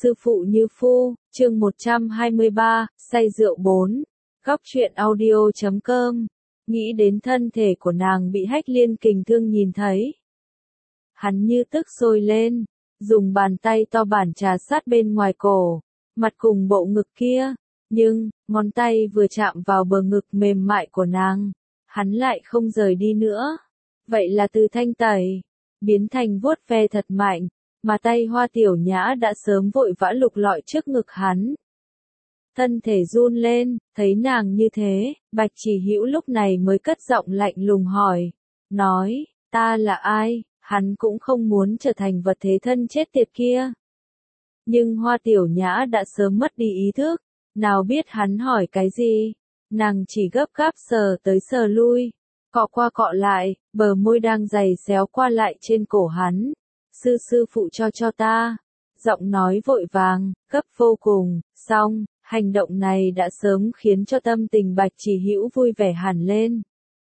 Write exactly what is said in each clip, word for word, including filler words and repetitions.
Sư phụ như phu, chương một trăm hai mươi ba, say rượu bốn. Góc truyện audio chấm com. Nghĩ đến thân thể của nàng bị Hách Liên Kình Thương nhìn thấy. Hắn như tức sôi lên, dùng bàn tay to bản trà sát bên ngoài cổ, mặt cùng bộ ngực kia, nhưng, ngón tay vừa chạm vào bờ ngực mềm mại của nàng, hắn lại không rời đi nữa. Vậy là từ thanh tẩy, biến thành vuốt ve thật mạnh, mà tay Hoa Tiểu Nhã đã sớm vội vã lục lọi trước ngực hắn. Thân thể run lên, thấy nàng như thế, Bạch Chỉ Hữu lúc này mới cất giọng lạnh lùng hỏi, nói, ta là ai, hắn cũng không muốn trở thành vật thế thân chết tiệt kia. Nhưng Hoa Tiểu Nhã đã sớm mất đi ý thức, nào biết hắn hỏi cái gì, nàng chỉ gấp gáp sờ tới sờ lui, cọ qua cọ lại, bờ môi đang giày xéo qua lại trên cổ hắn. Sư sư phụ cho cho ta, giọng nói vội vàng, gấp vô cùng, xong, hành động này đã sớm khiến cho tâm tình Bạch Chỉ Hữu vui vẻ hẳn lên.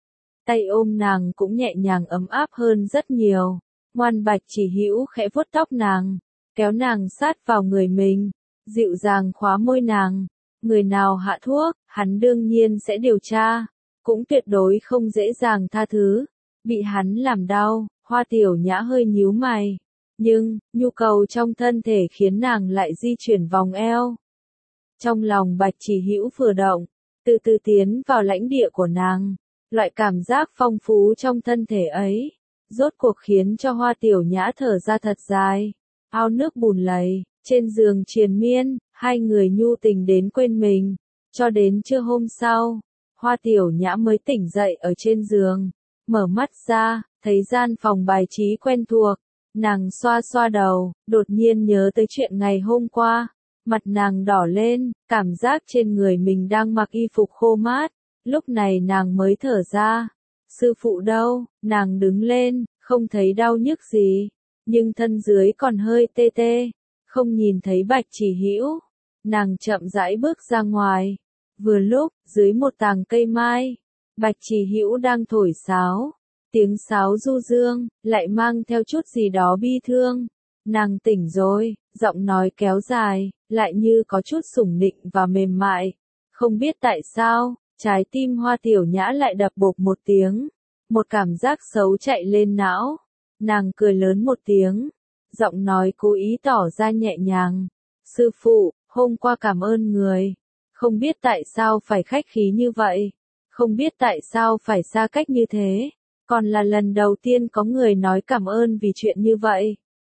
Tay ôm nàng cũng nhẹ nhàng ấm áp hơn rất nhiều, ngoan Bạch Chỉ Hữu khẽ vuốt tóc nàng, kéo nàng sát vào người mình, dịu dàng khóa môi nàng, người nào hạ thuốc, hắn đương nhiên sẽ điều tra, cũng tuyệt đối không dễ dàng tha thứ, bị hắn làm đau. Hoa Tiểu Nhã hơi nhíu mày, nhưng, nhu cầu trong thân thể khiến nàng lại di chuyển vòng eo. Trong lòng Bạch Chỉ Hữu vừa động, từ từ tiến vào lãnh địa của nàng, loại cảm giác phong phú trong thân thể ấy, rốt cuộc khiến cho Hoa Tiểu Nhã thở ra thật dài, ao nước bùn lầy, trên giường triền miên, hai người nhu tình đến quên mình, cho đến trưa hôm sau, Hoa Tiểu Nhã mới tỉnh dậy ở trên giường, mở mắt ra, thấy gian phòng bài trí quen thuộc, nàng xoa xoa đầu, đột nhiên nhớ tới chuyện ngày hôm qua, mặt nàng đỏ lên, cảm giác trên người mình đang mặc y phục khô mát, lúc này nàng mới thở ra, sư phụ đâu, nàng đứng lên, không thấy đau nhức gì, nhưng thân dưới còn hơi tê tê, không nhìn thấy Bạch Chỉ Hữu, nàng chậm rãi bước ra ngoài, vừa lúc, dưới một tàng cây mai, Bạch Chỉ Hữu đang thổi sáo. Tiếng sáo du dương, lại mang theo chút gì đó bi thương. Nàng tỉnh rồi, giọng nói kéo dài, lại như có chút sủng nịnh và mềm mại. Không biết tại sao, trái tim Hoa Tiểu Nhã lại đập bộp một tiếng. Một cảm giác xấu chạy lên não. Nàng cười lớn một tiếng. Giọng nói cố ý tỏ ra nhẹ nhàng. Sư phụ, hôm qua cảm ơn người. Không biết tại sao phải khách khí như vậy. Không biết tại sao phải xa cách như thế. Còn là lần đầu tiên có người nói cảm ơn vì chuyện như vậy.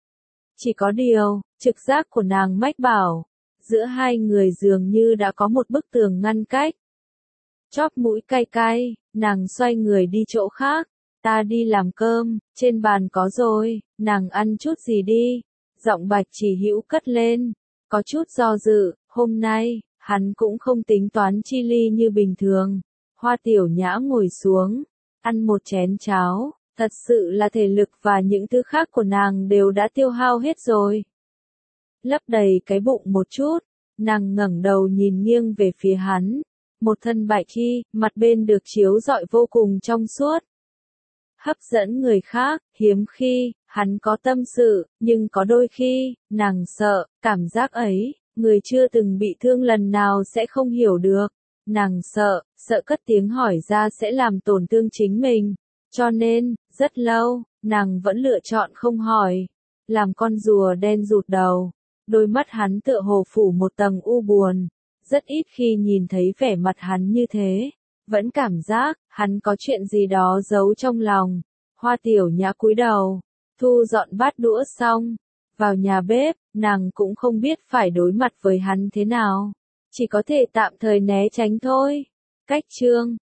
Chỉ có điều, trực giác của nàng mách bảo, giữa hai người dường như đã có một bức tường ngăn cách. Chóp mũi cay cay, nàng xoay người đi chỗ khác, ta đi làm cơm, trên bàn có rồi, nàng ăn chút gì đi. Giọng Bạch Chỉ Hữu cất lên, có chút do dự, hôm nay, hắn cũng không tính toán chi ly như bình thường. Hoa Tiểu Nhã ngồi xuống. Ăn một chén cháo, thật sự là thể lực và những thứ khác của nàng đều đã tiêu hao hết rồi. Lấp đầy cái bụng một chút, nàng ngẩng đầu nhìn nghiêng về phía hắn, một thân bạch y, mặt bên được chiếu rọi vô cùng trong suốt. Hấp dẫn người khác, hiếm khi, hắn có tâm sự, nhưng có đôi khi, nàng sợ, cảm giác ấy, người chưa từng bị thương lần nào sẽ không hiểu được. Nàng sợ, sợ cất tiếng hỏi ra sẽ làm tổn thương chính mình, cho nên, rất lâu, nàng vẫn lựa chọn không hỏi, làm con rùa đen rụt đầu, đôi mắt hắn tựa hồ phủ một tầng u buồn, rất ít khi nhìn thấy vẻ mặt hắn như thế, vẫn cảm giác, hắn có chuyện gì đó giấu trong lòng. Hoa Tiểu Nhã cúi đầu, thu dọn bát đũa xong, vào nhà bếp, nàng cũng không biết phải đối mặt với hắn thế nào. Chỉ có thể tạm thời né tránh thôi. Cách chương